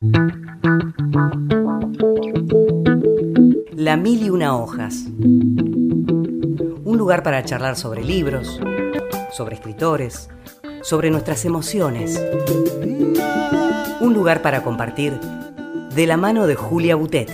La Mil y Una Hojas. Un lugar para charlar sobre libros, sobre escritores, sobre nuestras emociones. Un lugar para compartir de la mano de Julia Butet.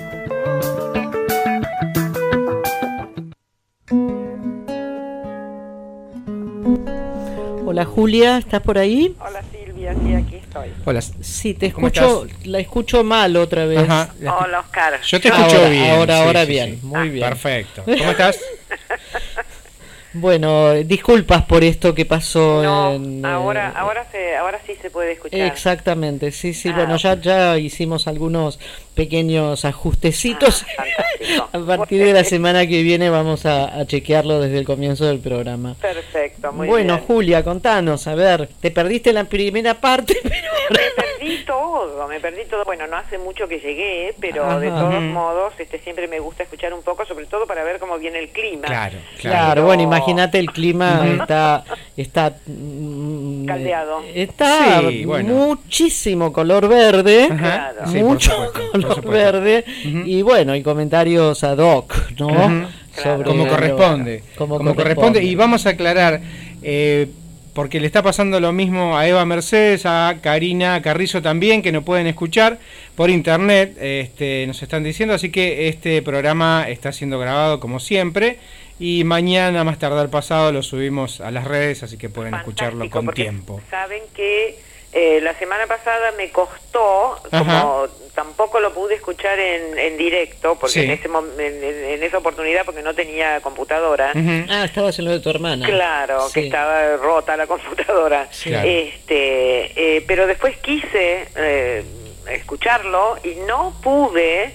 Hola Julia, ¿estás por ahí? Hola Silvia, sí, aquí estoy. Hola. Sí, te escucho, la escucho mal otra vez. Ajá. Hola Oscar. Yo te escucho bien. Ahora sí, bien, sí. muy bien. Perfecto. ¿Cómo estás? Bueno, disculpas por esto que pasó. No, ahora sí se puede escuchar. Exactamente, sí, bueno, ya hicimos algunos pequeños ajustecitos. Fantástico. A partir de la semana que viene vamos a chequearlo desde el comienzo del programa. Perfecto, muy Bueno, bien. Julia, contanos, a ver, te perdiste la primera parte, pero Me perdí todo. Bueno, no hace mucho que llegué, pero de todos modos, siempre me gusta escuchar un poco, sobre todo para ver cómo viene el clima. Claro. Claro, bueno, imagínate el clima está caldeado. Está Sí, bueno. muchísimo color verde, Claro. Sí, mucho por supuesto, color por supuesto. verde y bueno, y comentarios ad hoc, ¿no? Claro. Como corresponde. Como corresponde. Y vamos a aclarar, porque le está pasando lo mismo a Eva Mercedes, a Karina Carrizo también, que nos pueden escuchar por internet, nos están diciendo, así que este programa está siendo grabado como siempre. Y mañana, más tardar pasado, lo subimos a las redes, así que pueden escucharlo con porque tiempo. Saben que la semana pasada me costó, como tampoco lo pude escuchar en directo, porque Sí. en esa oportunidad, porque no tenía computadora. Ah, estabas en lo de tu hermana. Claro, Sí. que estaba rota la computadora. Sí. Claro. Pero después quise escucharlo y no pude.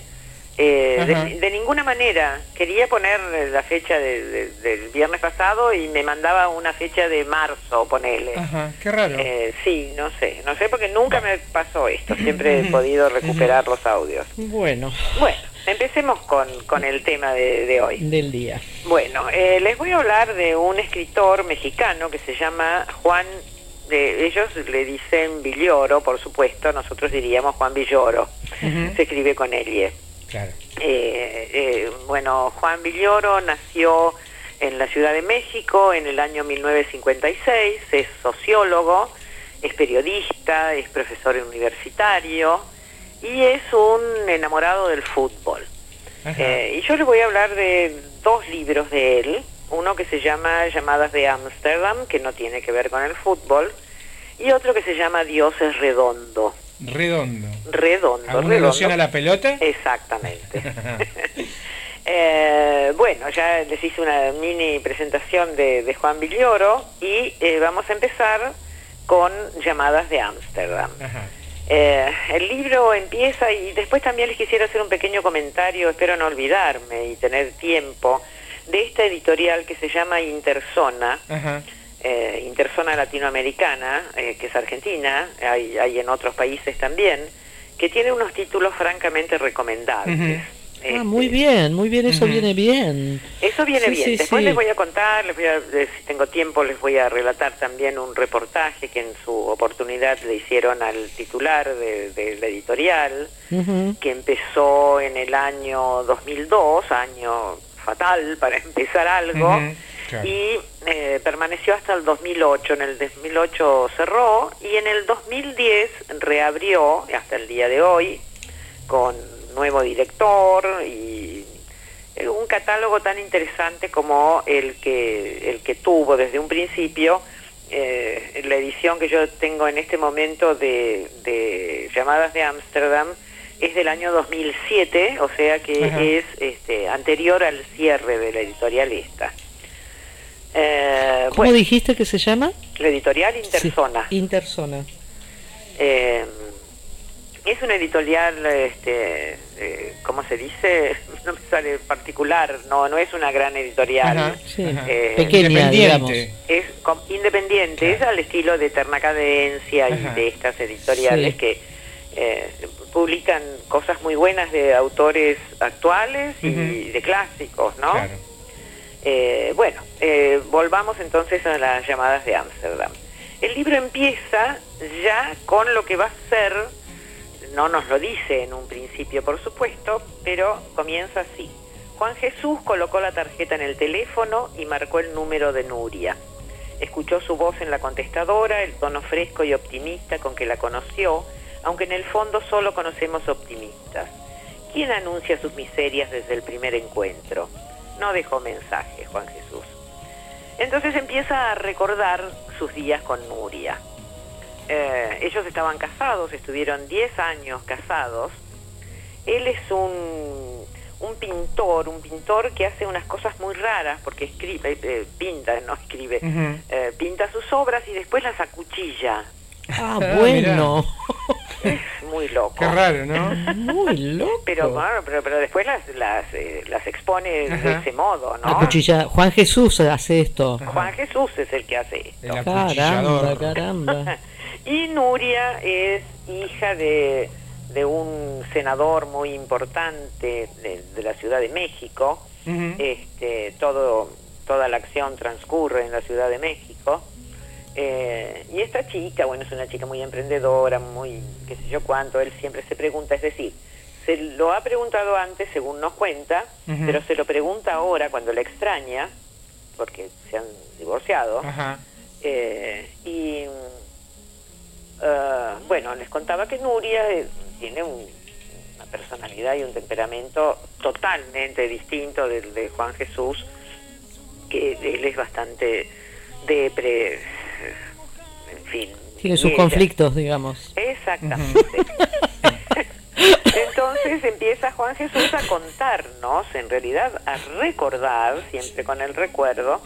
De ninguna manera. Quería poner la fecha del viernes pasado y me mandaba una fecha de marzo, ponele. Ajá, qué raro. Sí, no sé porque nunca me pasó esto, siempre he podido recuperar los audios. Bueno, Empecemos con el tema de hoy. del día. Bueno, les voy a hablar de un escritor mexicano que se llama Juan, ellos le dicen Villoro, por supuesto, nosotros diríamos Juan Villoro, se escribe con L. Claro. Bueno, Juan Villoro nació en la Ciudad de México en el año 1956, es sociólogo, es periodista, es profesor universitario y es un enamorado del fútbol. Y yo les voy a hablar de dos libros de él, uno que se llama Llamadas de Ámsterdam, que no tiene que ver con el fútbol, y otro que se llama Dios es redondo. Redondo. Redondo. ¿Alusión a la pelota? Exactamente. Bueno, ya les hice una mini presentación de Juan Villoro y vamos a empezar con Llamadas de Ámsterdam. El libro empieza, y después también les quisiera hacer un pequeño comentario, espero no olvidarme y tener tiempo, de esta editorial que se llama Interzona. Interzona latinoamericana, que es argentina, hay en otros países también, que tiene unos títulos francamente recomendables. Muy bien, eso viene bien. Eso viene bien. Sí, Después sí. les voy a contar, si tengo tiempo, les voy a relatar también un reportaje que en su oportunidad le hicieron al titular de la editorial, que empezó en el año 2002, año fatal para empezar algo. Claro. Y permaneció hasta el 2008. En el 2008 cerró y en el 2010 reabrió hasta el día de hoy con nuevo director y un catálogo tan interesante como el que tuvo desde un principio. La edición que yo tengo en este momento de Llamadas de Ámsterdam es del año 2007, o sea que es anterior al cierre de la editorial esta. ¿Cómo dijiste que se llama? La editorial Interzona. Sí, Interzona. Es una editorial, ¿cómo se dice? No me sale particular, no es una gran editorial. Pequeña, digamos. Es independiente, es al estilo de Eterna Cadencia y de estas editoriales que publican cosas muy buenas de autores actuales y de clásicos, ¿no? Claro. Volvamos entonces a las Llamadas de Ámsterdam. El libro empieza ya con lo que va a ser no nos lo dice en un principio, por supuesto, pero comienza así. Juan Jesús colocó la tarjeta en el teléfono y marcó el número de Nuria. Escuchó su voz en la contestadora, el tono fresco y optimista con que la conoció, aunque en el fondo solo conocemos optimistas. ¿Quién anuncia sus miserias desde el primer encuentro? No dejó mensaje, Juan Jesús. Entonces empieza a recordar sus días con Nuria. Ellos estaban casados, estuvieron 10 años casados. Él es un pintor que hace unas cosas muy raras, porque escribe, pinta sus obras y después las acuchilla. Ah, bueno. Es muy loco. Qué raro, ¿no? Muy loco. Pero después las expone de ese modo, ¿no? Acuchilla. Juan Jesús hace esto. Juan Jesús es el que hace esto. El acuchillador. Caramba. Y Nuria es hija de un senador muy importante de la Ciudad de México. Toda la acción transcurre en la Ciudad de México. Y esta chica, bueno, es una chica muy emprendedora, muy qué sé yo cuánto. Él siempre se pregunta, es decir, se lo ha preguntado antes, según nos cuenta, pero se lo pregunta ahora cuando la extraña, porque se han divorciado. Bueno, les contaba que Nuria tiene una personalidad y un temperamento totalmente distinto del de Juan Jesús, que él es bastante en fin. Tiene sus conflictos, digamos. Exactamente. Entonces empieza Juan Jesús a contarnos, en realidad a recordar, siempre con el recuerdo,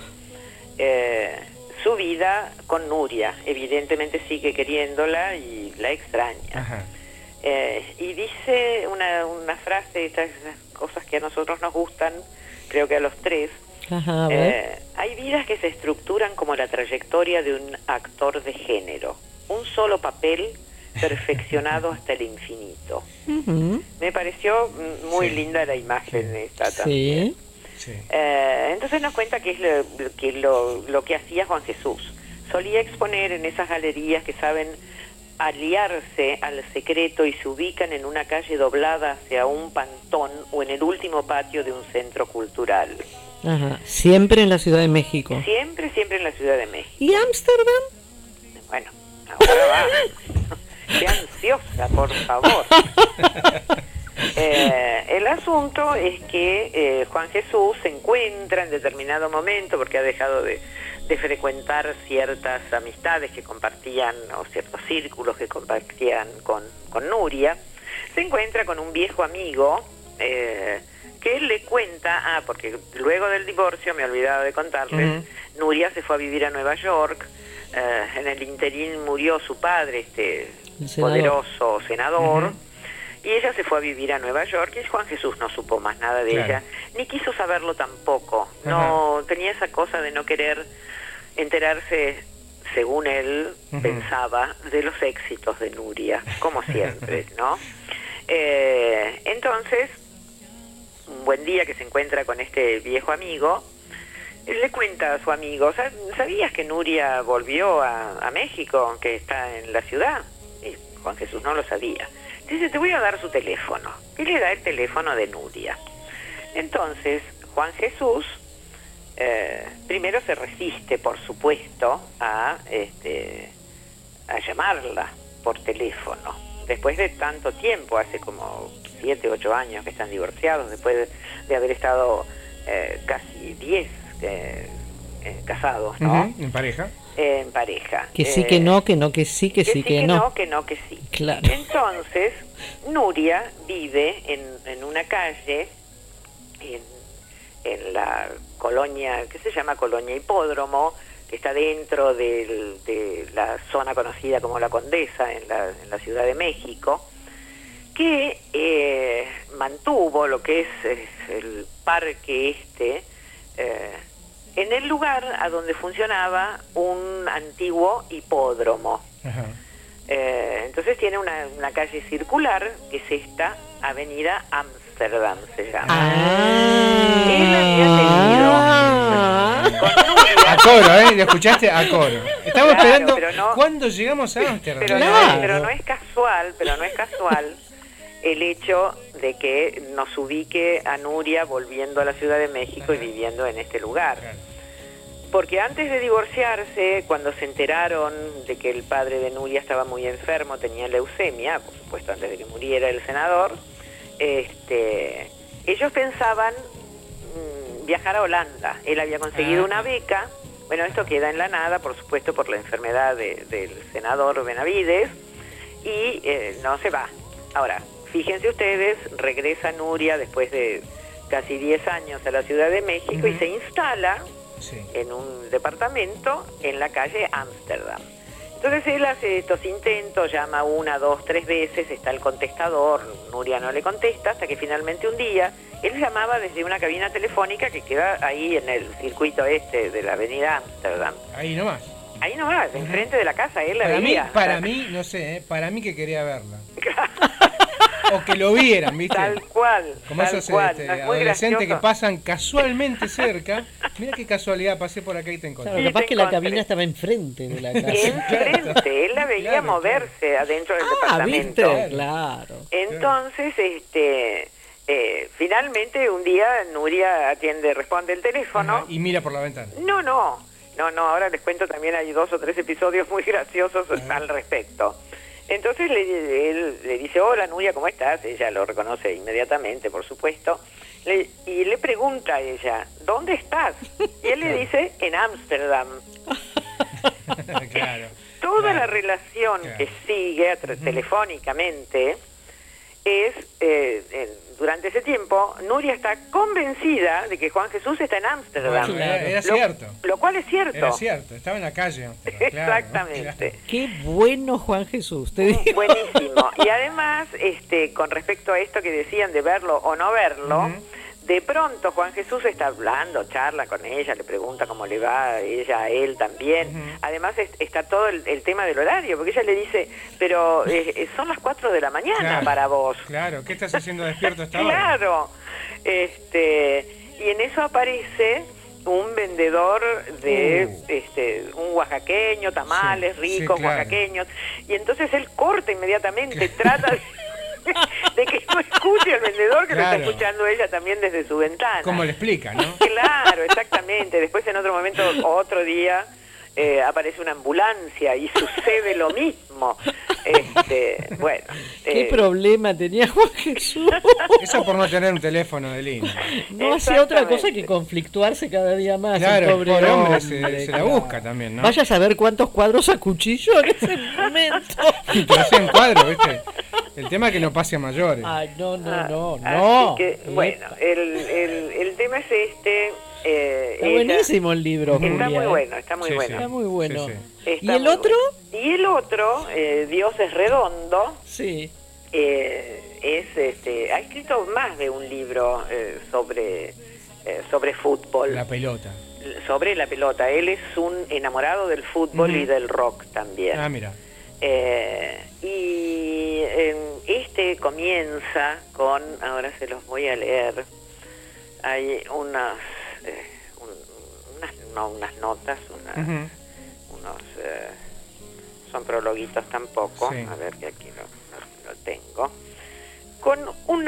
su vida con Nuria. Evidentemente sigue queriéndola y la extraña. Y dice una frase, estas cosas que a nosotros nos gustan, creo que a los tres. Hay vidas que se estructuran como la trayectoria de un actor de género, un solo papel perfeccionado hasta el infinito. Me pareció muy linda la imagen esta también. Entonces nos cuenta que es lo que hacía Juan Jesús. Solía exponer en esas galerías que saben aliarse al secreto y se ubican en una calle doblada hacia un pantón o en el último patio de un centro cultural. Siempre en la Ciudad de México. Siempre en la Ciudad de México. ¿Y Ámsterdam? Bueno, ahora va. Qué ansiosa, por favor. El asunto es que Juan Jesús se encuentra en determinado momento, porque ha dejado de frecuentar ciertas amistades que compartían, o ciertos círculos que compartían con Nuria, se encuentra con un viejo amigo que él le cuenta, porque luego del divorcio, me he olvidado de contarles, Nuria se fue a vivir a Nueva York. En el interín murió su padre, poderoso senador, y ella se fue a vivir a Nueva York, y Juan Jesús no supo más nada de ella, ni quiso saberlo tampoco. No tenía esa cosa de no querer enterarse, según él pensaba, de los éxitos de Nuria, como siempre, ¿no? Entonces, un buen día que se encuentra con este viejo amigo, le cuenta a su amigo, ¿sabías que Nuria volvió a México, que está en la ciudad? Y Juan Jesús no lo sabía. Dice, te voy a dar su teléfono. Y le da el teléfono de Nuria. Entonces, Juan Jesús primero se resiste, por supuesto, a llamarla por teléfono. Después de tanto tiempo, hace como 7, 8 años que están divorciados, después de haber estado casi 10 casados, ¿no? En pareja. En pareja. Que sí, que no, que no, que sí, que sí, que no. Que no, que sí. Claro. Entonces, Nuria vive en una calle, en la colonia, que se llama Colonia Hipódromo, que está dentro de la zona conocida como La Condesa, en la Ciudad de México, que mantuvo lo que es el parque en el lugar a donde funcionaba un antiguo hipódromo. Entonces tiene una calle circular, que es esta avenida Ámsterdam, se llama. Él había tenido con Nuria A coro, ¿lo escuchaste? A coro. Estamos Claro, esperando pero no- cuándo llegamos a Ámsterdam. Pero no es casual el hecho de que nos ubique a Nuria volviendo a la Ciudad de México y viviendo en este lugar. Claro. Porque antes de divorciarse, cuando se enteraron de que el padre de Nuria estaba muy enfermo, tenía leucemia, por supuesto antes de que muriera el senador, ellos pensaban viajar a Holanda. Él había conseguido una beca. Bueno, esto queda en la nada, por supuesto, por la enfermedad del senador Benavides, y no se va. Ahora, fíjense ustedes, regresa Nuria después de casi 10 años a la Ciudad de México y se instala en un departamento en la calle Ámsterdam. Entonces él hace estos intentos, llama 1, 2, 3 veces, está el contestador, Nuria no le contesta, hasta que finalmente un día él llamaba desde una cabina telefónica que queda ahí en el circuito de la avenida Ámsterdam. Ahí nomás. Ahí nomás, enfrente de la casa, él la veía. Para mí, no sé, para mí que quería verla. O que lo vieran, ¿viste? Tal cual. Como tal esos cual. No, es muy adolescentes que gracioso. pasan casualmente cerca. Mira qué casualidad, pasé por acá y te encontré. Claro, Sí, capaz te que la encontré. cabina estaba enfrente de la casa. Enfrente, él la veía Claro, moverse adentro del Ah, ¿viste? departamento. Claro. Entonces, finalmente un día Nuria responde el teléfono. Ajá, y mira por la ventana. No, ahora les cuento también, hay 2 o 3 episodios muy graciosos al respecto. Entonces él le dice, hola Nuria, ¿cómo estás? Ella lo reconoce inmediatamente, por supuesto. Y le pregunta a ella, ¿dónde estás? Y él le dice, en Ámsterdam. Claro. Toda claro, la relación claro. que sigue telefónicamente es, durante ese tiempo, Nuria está convencida de que Juan Jesús está en Ámsterdam. Bueno, era Lo- cierto. Lo cual es cierto. Era cierto, estaba en la calle. Ámsterdam, claro, Exactamente. claro. Qué bueno Juan Jesús, te digo. Buenísimo. Y además, con respecto a esto que decían de verlo o no verlo, de pronto Juan Jesús está hablando, charla con ella, le pregunta cómo le va, ella a él también. Además está todo el tema del horario, porque ella le dice, pero son las 4 de la mañana Claro, para vos. Claro, ¿qué estás haciendo despierto hasta ahora? Claro. Y en eso aparece un vendedor de un oaxaqueño, tamales Sí, ricos, sí, claro. oaxaqueños, y entonces él corta inmediatamente, trata de que no escuche al vendedor, que lo Claro. está escuchando ella también desde su ventana. ¿Cómo le explica, no? Claro, exactamente. Después en otro momento, otro día, aparece una ambulancia y sucede lo mismo. Bueno. ¿Qué problema tenía Juan Jesús? Eso por no tener un teléfono de línea. No hacía otra cosa Exactamente. que conflictuarse cada día más. Claro, el pobre hombre hombre, se la claro. busca también, ¿no? Vaya a saber cuántos cuadros acuchilló en ese momento. Pero hacía en cuadro, ¿viste? El tema es que no pase a mayores. Ay, no. Así que, bueno, el tema es Está ella- buenísimo el libro, Está Julia, muy ¿eh? bueno, está muy Sí, bueno. Está muy bueno. Sí, Está ¿Y el muy otro? bueno. Y el otro, Dios es redondo, Sí. ha escrito más de un libro sobre fútbol, La pelota. sobre la pelota. Él es un enamorado del fútbol y del rock también. Ah, mira. Y comienza con, ahora se los voy a leer, hay unas notas, Ujú. son prologuitos tampoco, Sí. a ver que aquí lo tengo, con un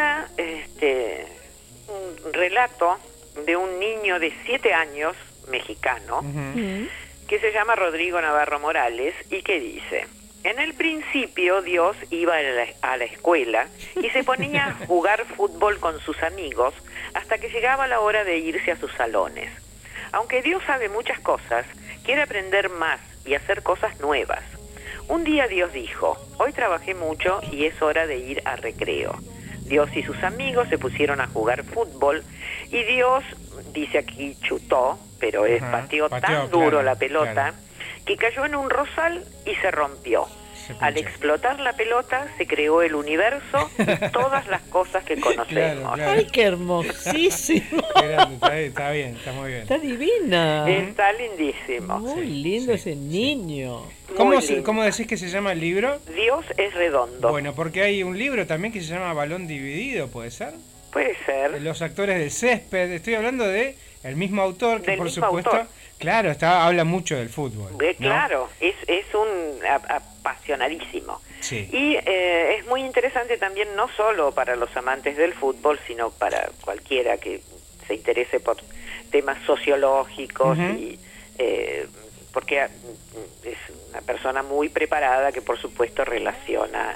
relato de un niño de 7 años, mexicano, Ujú. que se llama Rodrigo Navarro Morales y que dice: en el principio Dios iba a la escuela y se ponía a jugar fútbol con sus amigos hasta que llegaba la hora de irse a sus salones. Aunque Dios sabe muchas cosas, quiere aprender más y hacer cosas nuevas. Un día Dios dijo: hoy trabajé mucho y es hora de ir a recreo. Dios y sus amigos se pusieron a jugar fútbol y Dios, dice aquí, chutó, pero pateó tan duro claro, la pelota, claro. que cayó en un rosal y se rompió. Se Al pinchó. explotar la pelota se creó el universo y todas las cosas que conocemos. Claro. Ay, qué hermosísimo. Qué grande, está bien, está muy bien. Está divina. Está lindísimo. Muy lindo sí, ese niño. Muy lindo. ¿Cómo decís que se llama el libro? Dios es redondo. Bueno, porque hay un libro también que se llama Balón Dividido, ¿puede ser? Puede ser. Los actores del césped. Estoy hablando de el mismo autor que Del por mismo supuesto autor. Claro, habla mucho del fútbol, ¿no? Claro, es un apasionadísimo. Sí. Y es muy interesante también, no solo para los amantes del fútbol, sino para cualquiera que se interese por temas sociológicos, y porque es una persona muy preparada que por supuesto relaciona,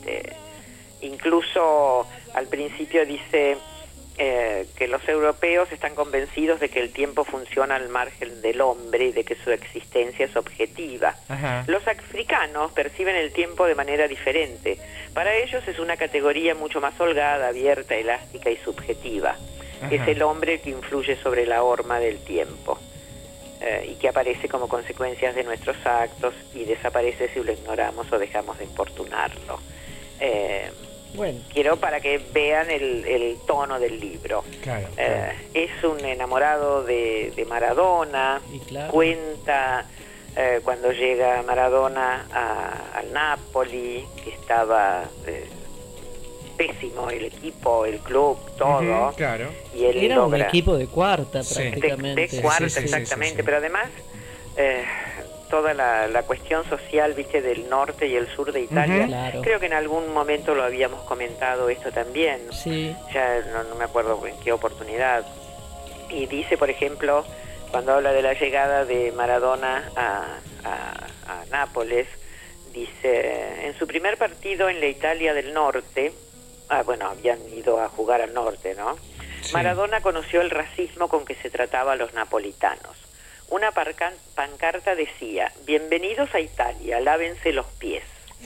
incluso al principio dice que los europeos están convencidos de que el tiempo funciona al margen del hombre y de que su existencia es objetiva. Ajá. Los africanos perciben el tiempo de manera diferente. Para ellos es una categoría mucho más holgada, abierta, elástica y subjetiva. Ajá. Es el hombre que influye sobre la horma del tiempo y que aparece como consecuencias de nuestros actos y desaparece si lo ignoramos o dejamos de importunarlo. Bueno. Quiero para que vean el tono del libro. Claro. Es un enamorado de Maradona. Y claro. Cuenta cuando llega Maradona al Napoli, que estaba pésimo el equipo, el club, todo. Claro. Y él Era logra, un equipo de cuarta Sí. prácticamente. de cuarta, Sí. exactamente, pero además toda la cuestión social, viste, del norte y el sur de Italia. Claro. Creo que en algún momento lo habíamos comentado esto también. Sí. Ya no me acuerdo en qué oportunidad. Y dice, por ejemplo, cuando habla de la llegada de Maradona a Nápoles, dice, en su primer partido en la Italia del norte, habían ido a jugar al norte, ¿no? Sí. Maradona conoció el racismo con que se trataba a los napolitanos. Una pancarta decía, bienvenidos a Italia, lávense los pies.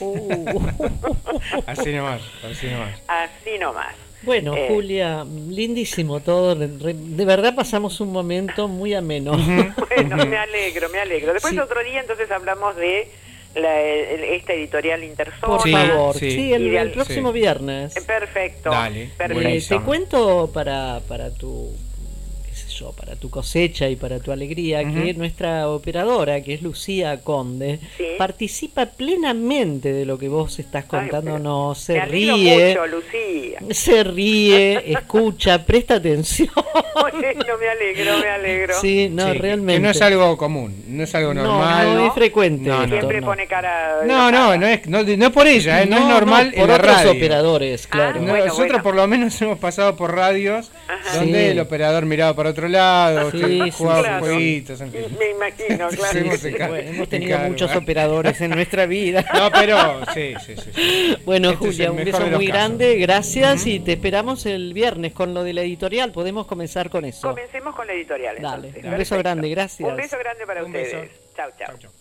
Así nomás, así nomás. Así nomás. Bueno, Julia, lindísimo todo. De verdad pasamos un momento muy ameno. Bueno, me alegro. Después Sí. otro día entonces hablamos de esta editorial Interzona. Por favor, Sí. sí, el Ideal. próximo viernes. Perfecto. Dale, Perfecto. buenísimo. Te cuento para tu, qué sé yo, para tu cosecha y para tu alegría, que nuestra operadora, que es Lucía Conde, Sí. participa plenamente de lo que vos estás contándonos, Me se alegro ríe, mucho, Lucía. se ríe, escucha, presta atención. Bueno, me alegro. Sí, no, Sí, realmente. que no es algo común, no es algo normal. No es frecuente. No, no. esto, Siempre no. pone cara... No es por ella, no es normal por en la otros radio. operadores, claro. Ah, bueno, Nosotros por lo menos hemos pasado por radios Ajá. donde Sí. el operador miraba para otro lado, Sí, que sí, jugaba claro. jueguitos, en fin. Me imagino, claro. Sí, que sí, sí. claro. Bueno, hemos Te tenido encargo, muchos ¿eh? operadores en nuestra vida. No, pero sí. Bueno, Este es Julia, el un mejor beso de los muy casos. grande, gracias y te esperamos el viernes con lo de la editorial. Podemos comenzar con eso. Comencemos con la editorial, Dale, entonces. un beso Perfecto. grande, gracias. Un beso grande para Un ustedes. beso. Chau, chau. Chau, chau.